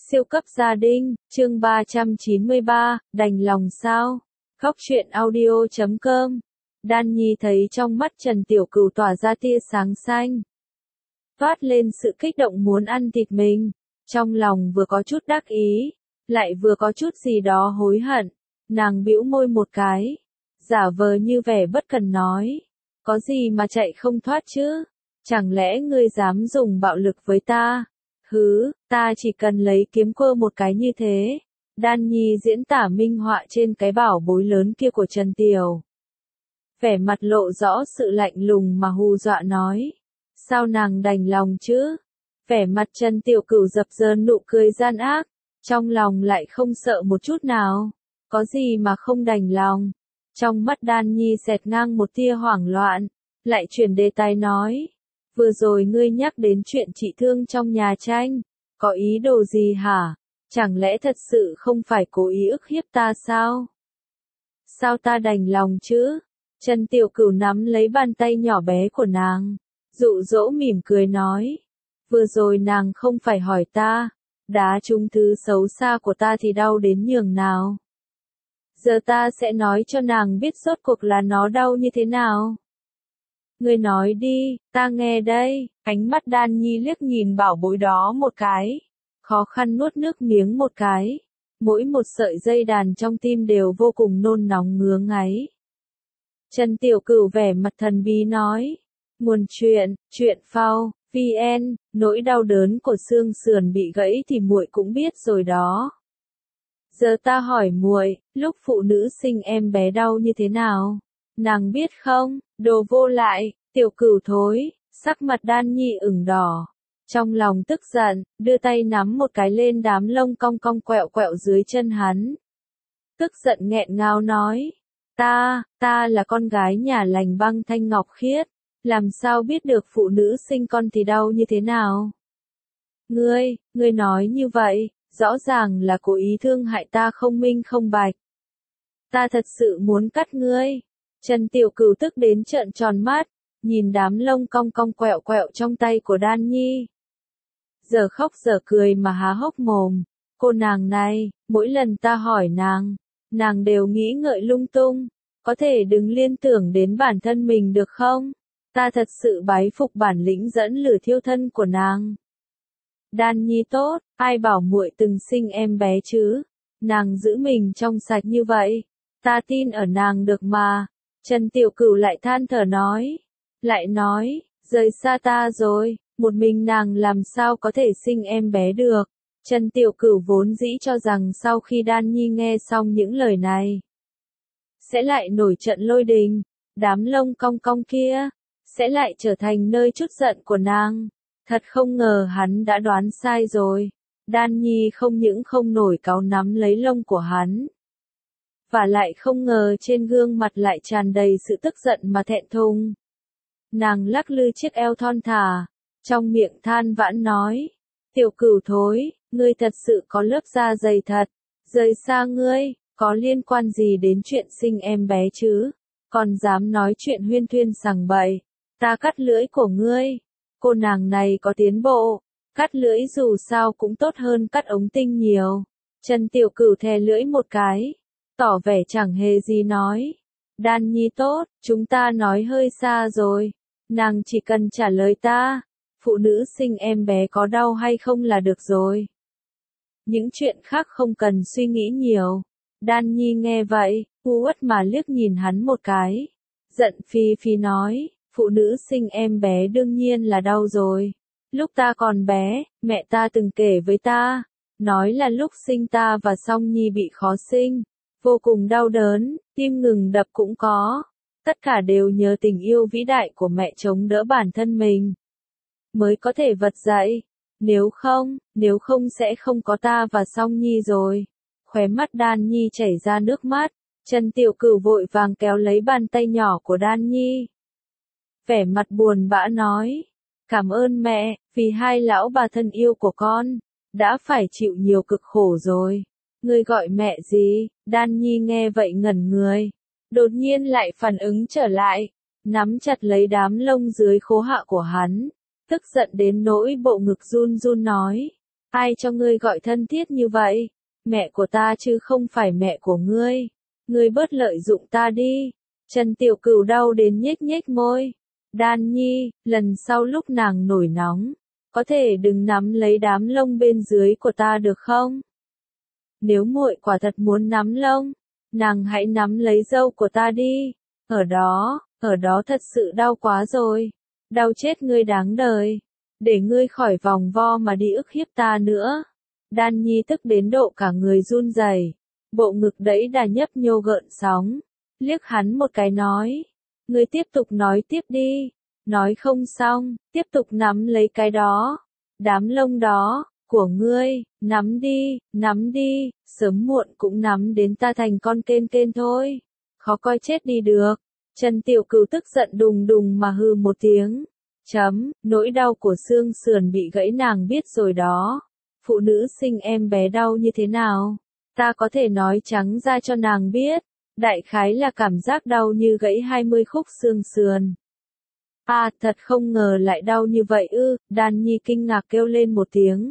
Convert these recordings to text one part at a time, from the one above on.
Siêu cấp gia đình, chương 393, đành lòng sao? Khóc chuyện audio.com. Đan Nhi thấy trong mắt Trần Tiểu Cửu tỏa ra tia sáng xanh. Toát lên sự kích động muốn ăn thịt mình. Trong lòng vừa có chút đắc ý, lại vừa có chút gì đó hối hận. Nàng bĩu môi một cái, giả vờ như vẻ bất cần nói. Có gì mà chạy không thoát chứ? Chẳng lẽ ngươi dám dùng bạo lực với ta? Hứ, ta chỉ cần lấy kiếm quơ một cái như thế. Đan Nhi diễn tả minh họa trên cái bảo bối lớn kia của Trần Tiểu. Vẻ mặt lộ rõ sự lạnh lùng mà hù dọa nói. Sao nàng đành lòng chứ? Vẻ mặt Trần Tiểu Cửu dập dờn nụ cười gian ác, trong lòng lại không sợ một chút nào. Có gì mà không đành lòng? Trong mắt Đan Nhi xẹt ngang một tia hoảng loạn, lại chuyển đề tài nói. Vừa rồi ngươi nhắc đến chuyện trị thương trong nhà tranh, có ý đồ gì hả? Chẳng lẽ thật sự không phải cố ý ức hiếp ta sao? Sao ta đành lòng chứ? Trần Tiểu Cửu nắm lấy bàn tay nhỏ bé của nàng, dụ dỗ mỉm cười nói. Vừa rồi nàng không phải hỏi ta, đá trúng thứ xấu xa của ta thì đau đến nhường nào. Giờ ta sẽ nói cho nàng biết rốt cuộc là nó đau như thế nào. Ngươi nói đi, ta nghe đây. Ánh mắt Đan Nhi liếc nhìn bảo bối đó một cái, khó khăn nuốt nước miếng một cái. Mỗi một sợi dây đàn trong tim đều vô cùng nôn nóng ngứa ngáy. Trần Tiểu Cửu vẻ mặt thần bí nói. Nguồn chuyện phao, VN, nỗi đau đớn của xương sườn bị gãy thì muội cũng biết rồi đó. Giờ ta hỏi muội, lúc phụ nữ sinh em bé đau như thế nào? Nàng biết không? Đồ vô lại, Tiểu Cửu thối, sắc mặt Đan Nhi ửng đỏ. Trong lòng tức giận, đưa tay nắm một cái lên đám lông cong cong quẹo quẹo dưới chân hắn. Tức giận nghẹn ngào nói. Ta là con gái nhà lành băng thanh ngọc khiết. Làm sao biết được phụ nữ sinh con thì đau như thế nào? Ngươi nói như vậy, rõ ràng là cố ý thương hại ta không minh không bạch. Ta thật sự muốn cắt ngươi. Trần Tiểu Cửu tức đến trợn tròn mắt, nhìn đám lông cong cong quẹo quẹo trong tay của Đan Nhi. Giờ khóc giờ cười mà há hốc mồm. Cô nàng này, mỗi lần ta hỏi nàng đều nghĩ ngợi lung tung. Có thể đừng liên tưởng đến bản thân mình được không? Ta thật sự bái phục bản lĩnh dẫn lửa thiêu thân của nàng. Đan Nhi tốt, ai bảo muội từng sinh em bé chứ? Nàng giữ mình trong sạch như vậy, ta tin ở nàng được mà. Trần Tiểu Cửu lại than thở nói. Lại nói, rời xa ta rồi, một mình nàng làm sao có thể sinh em bé được. Trần Tiểu Cửu vốn dĩ cho rằng sau khi Đan Nhi nghe xong những lời này, sẽ lại nổi trận lôi đình, đám lông cong cong kia sẽ lại trở thành nơi trút giận của nàng. Thật không ngờ hắn đã đoán sai rồi. Đan Nhi không những không nổi cáu nắm lấy lông của hắn, và lại không ngờ trên gương mặt lại tràn đầy sự tức giận mà thẹn thùng. Nàng lắc lư chiếc eo thon thả, trong miệng than vãn nói. Tiểu Cửu thối, ngươi thật sự có lớp da dày thật. Rời xa ngươi, có liên quan gì đến chuyện sinh em bé chứ? Còn dám nói chuyện huyên thuyên sằng bậy. Ta cắt lưỡi của ngươi. Cô nàng này có tiến bộ. Cắt lưỡi dù sao cũng tốt hơn cắt ống tinh nhiều. Trần Tiểu Cửu thè lưỡi một cái, tỏ vẻ chẳng hề gì nói. Đan Nhi tốt, chúng ta nói hơi xa rồi. Nàng chỉ cần trả lời ta, phụ nữ sinh em bé có đau hay không là được rồi. Những chuyện khác không cần suy nghĩ nhiều. Đan Nhi nghe vậy, uất mà liếc nhìn hắn một cái. Giận phi phi nói, phụ nữ sinh em bé đương nhiên là đau rồi. Lúc ta còn bé, mẹ ta từng kể với ta, nói là lúc sinh ta và Song Nhi bị khó sinh, vô cùng đau đớn, tim ngừng đập cũng có. Tất cả đều nhờ tình yêu vĩ đại của mẹ chống đỡ bản thân mình, mới có thể vực dậy. Nếu không sẽ không có ta và Song Nhi rồi. Khóe mắt Đan Nhi chảy ra nước mắt. Trần Tiểu Cửu vội vàng kéo lấy bàn tay nhỏ của Đan Nhi, vẻ mặt buồn bã nói. Cảm ơn mẹ, vì hai lão bà thân yêu của con đã phải chịu nhiều cực khổ rồi. Ngươi gọi mẹ gì? Đan Nhi nghe vậy ngẩn người, đột nhiên lại phản ứng trở lại, nắm chặt lấy đám lông dưới khố hạ của hắn, tức giận đến nỗi bộ ngực run run nói. Ai cho ngươi gọi thân thiết như vậy? Mẹ của ta chứ không phải mẹ của ngươi. Ngươi bớt lợi dụng ta đi. Trần Tiểu Cửu đau đến nhếch nhếch môi. Đan Nhi, lần sau lúc nàng nổi nóng, có thể đừng nắm lấy đám lông bên dưới của ta được không? Nếu muội quả thật muốn nắm lông, nàng hãy nắm lấy râu của ta đi. Ở đó thật sự đau quá rồi. Đau chết ngươi đáng đời. Để ngươi khỏi vòng vo mà đi ức hiếp ta nữa. Đan Nhi tức đến độ cả người run rẩy, bộ ngực đẫy đà nhấp nhô gợn sóng. Liếc hắn một cái nói, ngươi tiếp tục nói tiếp đi. Nói không xong, tiếp tục nắm lấy cái đó. Đám lông đó, của ngươi, nắm đi, sớm muộn cũng nắm đến ta thành con kên kên thôi. Khó coi chết đi được. Trần Tiểu Cửu tức giận đùng đùng mà hừ một tiếng. Nỗi đau của xương sườn bị gãy nàng biết rồi đó. Phụ nữ sinh em bé đau như thế nào? Ta có thể nói trắng ra cho nàng biết. Đại khái là cảm giác đau như gãy 20 khúc xương sườn. À, thật không ngờ lại đau như vậy ư, Đan Nhi kinh ngạc kêu lên một tiếng.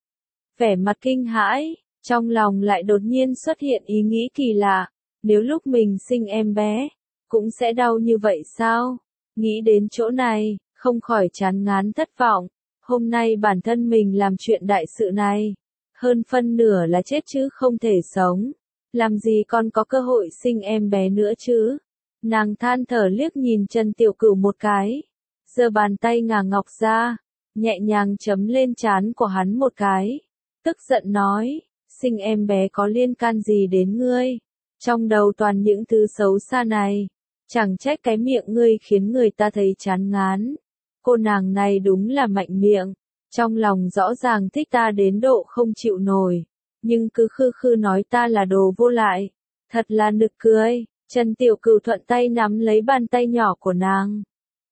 Vẻ mặt kinh hãi, trong lòng lại đột nhiên xuất hiện ý nghĩ kỳ lạ, nếu lúc mình sinh em bé, cũng sẽ đau như vậy sao? Nghĩ đến chỗ này, không khỏi chán ngán thất vọng, hôm nay bản thân mình làm chuyện đại sự này, hơn phân nửa là chết chứ không thể sống, làm gì còn có cơ hội sinh em bé nữa chứ? Nàng than thở liếc nhìn Trần Tiểu Cửu một cái, giơ bàn tay ngà ngọc ra, nhẹ nhàng chấm lên trán của hắn một cái, tức giận nói, sinh em bé có liên can gì đến ngươi? Trong đầu toàn những thứ xấu xa này, chẳng trách cái miệng ngươi khiến người ta thấy chán ngán. Cô nàng này đúng là mạnh miệng, trong lòng rõ ràng thích ta đến độ không chịu nổi, nhưng cứ khư khư nói ta là đồ vô lại, thật là nực cười. Trần Tiểu Cửu thuận tay nắm lấy bàn tay nhỏ của nàng.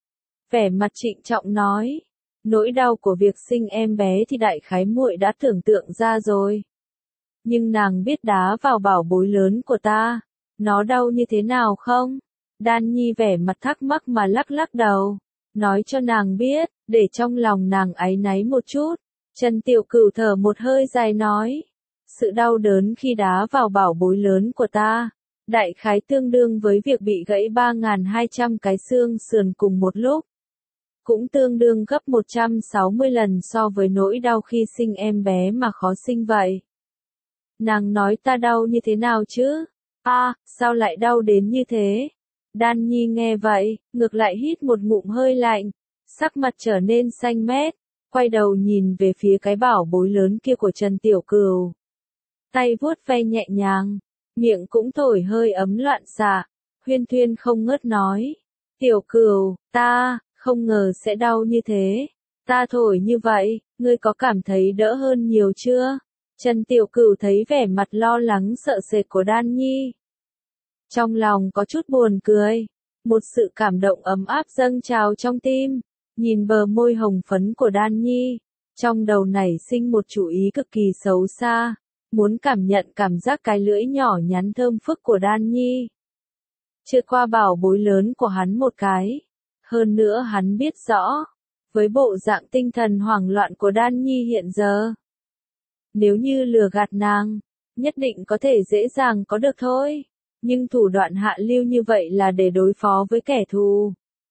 Vẻ mặt trịnh trọng nói, nỗi đau của việc sinh em bé thì đại khái muội đã tưởng tượng ra rồi. Nhưng nàng biết đá vào bảo bối lớn của ta, nó đau như thế nào không? Đan Nhi vẻ mặt thắc mắc mà lắc lắc đầu, nói cho nàng biết, để trong lòng nàng áy náy một chút. Trần Tiểu Cửu thở một hơi dài nói, sự đau đớn khi đá vào bảo bối lớn của ta, đại khái tương đương với việc bị gãy 3.200 cái xương sườn cùng một lúc. Cũng tương đương gấp 160 lần so với nỗi đau khi sinh em bé mà khó sinh vậy. Nàng nói ta đau như thế nào chứ? À, sao lại đau đến như thế? Đan Nhi nghe vậy, ngược lại hít một ngụm hơi lạnh, sắc mặt trở nên xanh mét, quay đầu nhìn về phía cái bảo bối lớn kia của Trần Tiểu Cửu. Tay vuốt ve nhẹ nhàng, miệng cũng thổi hơi ấm loạn xạ, huyên thuyên không ngớt nói. Tiểu Cửu, ta, không ngờ sẽ đau như thế. Ta thổi như vậy, ngươi có cảm thấy đỡ hơn nhiều chưa? Trần Tiểu Cửu thấy vẻ mặt lo lắng sợ sệt của Đan Nhi. Trong lòng có chút buồn cười, một sự cảm động ấm áp dâng trào trong tim, nhìn bờ môi hồng phấn của Đan Nhi, trong đầu nảy sinh một chủ ý cực kỳ xấu xa, muốn cảm nhận cảm giác cái lưỡi nhỏ nhắn thơm phức của Đan Nhi. Chưa qua bảo bối lớn của hắn một cái, hơn nữa hắn biết rõ, với bộ dạng tinh thần hoảng loạn của Đan Nhi hiện giờ, nếu như lừa gạt nàng, nhất định có thể dễ dàng có được thôi. Nhưng thủ đoạn hạ lưu như vậy là để đối phó với kẻ thù.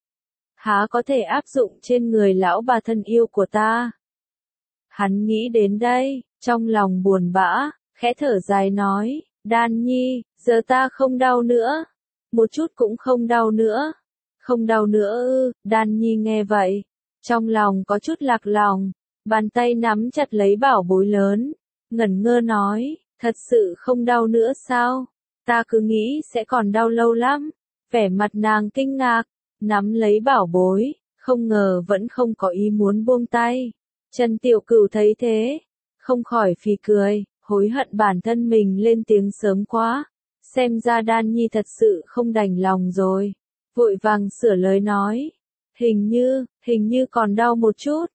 Há có thể áp dụng trên người lão bà thân yêu của ta. Hắn nghĩ đến đây, trong lòng buồn bã, khẽ thở dài nói, Đan Nhi, giờ ta không đau nữa. Một chút cũng không đau nữa. Không đau nữa ư? Đan Nhi nghe vậy, trong lòng có chút lạc lòng, bàn tay nắm chặt lấy bảo bối lớn, ngẩn ngơ nói, thật sự không đau nữa sao? Ta cứ nghĩ sẽ còn đau lâu lắm. Vẻ mặt nàng kinh ngạc, nắm lấy bảo bối, không ngờ vẫn không có ý muốn buông tay. Trần Tiểu Cửu thấy thế, không khỏi phì cười, hối hận bản thân mình lên tiếng sớm quá. Xem ra Đan Nhi thật sự không đành lòng rồi. Vội vàng sửa lời nói, hình như còn đau một chút,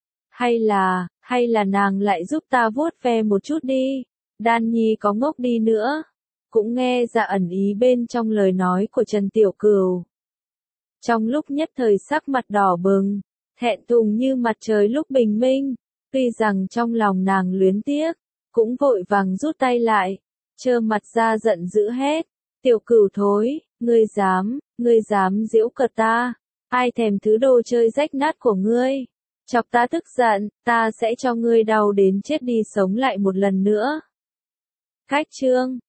hay là nàng lại giúp ta vuốt ve một chút đi. Đan Nhi có ngốc đi nữa, cũng nghe ra ẩn ý bên trong lời nói của Trần Tiểu Cửu. Trong lúc nhất thời sắc mặt đỏ bừng, thẹn thùng như mặt trời lúc bình minh, Tuy rằng trong lòng nàng luyến tiếc, cũng vội vàng rút tay lại, trơ mặt ra giận dữ hét, tiểu cửu thối, ngươi dám giễu cợt ta, ai thèm thứ đồ chơi rách nát của ngươi, chọc ta tức giận, ta sẽ cho ngươi đau đến chết đi sống lại một lần nữa. Khách chương